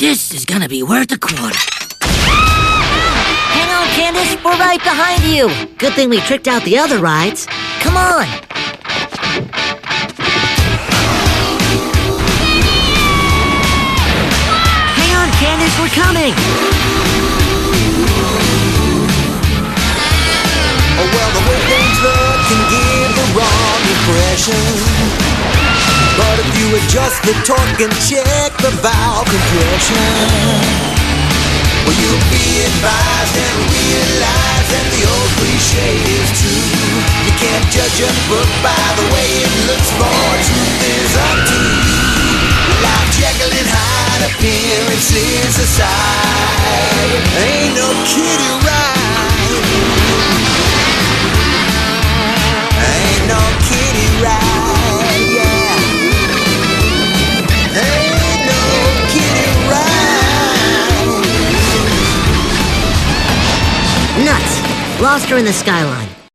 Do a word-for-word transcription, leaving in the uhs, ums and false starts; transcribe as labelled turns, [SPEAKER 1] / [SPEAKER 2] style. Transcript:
[SPEAKER 1] This is gonna be worth a quarter.
[SPEAKER 2] Hang on, Candace, we're right behind you. Good thing we tricked out the other rides. Come on. Hang on, Candace, we're coming.
[SPEAKER 3] Oh, well, the way things look can give the wrong impression. But if you adjust the torque and check the valve compression, well, you'll be advised and realize that the old cliche is true. You can't judge a book by the way it looks, for truth is up to you. Like Jekyll and Hyde, appearances aside, ain't no kiddie ride. Ain't no kiddie ride, yeah. Ain't no kiddie ride.
[SPEAKER 2] Nuts. Lost her in the skyline.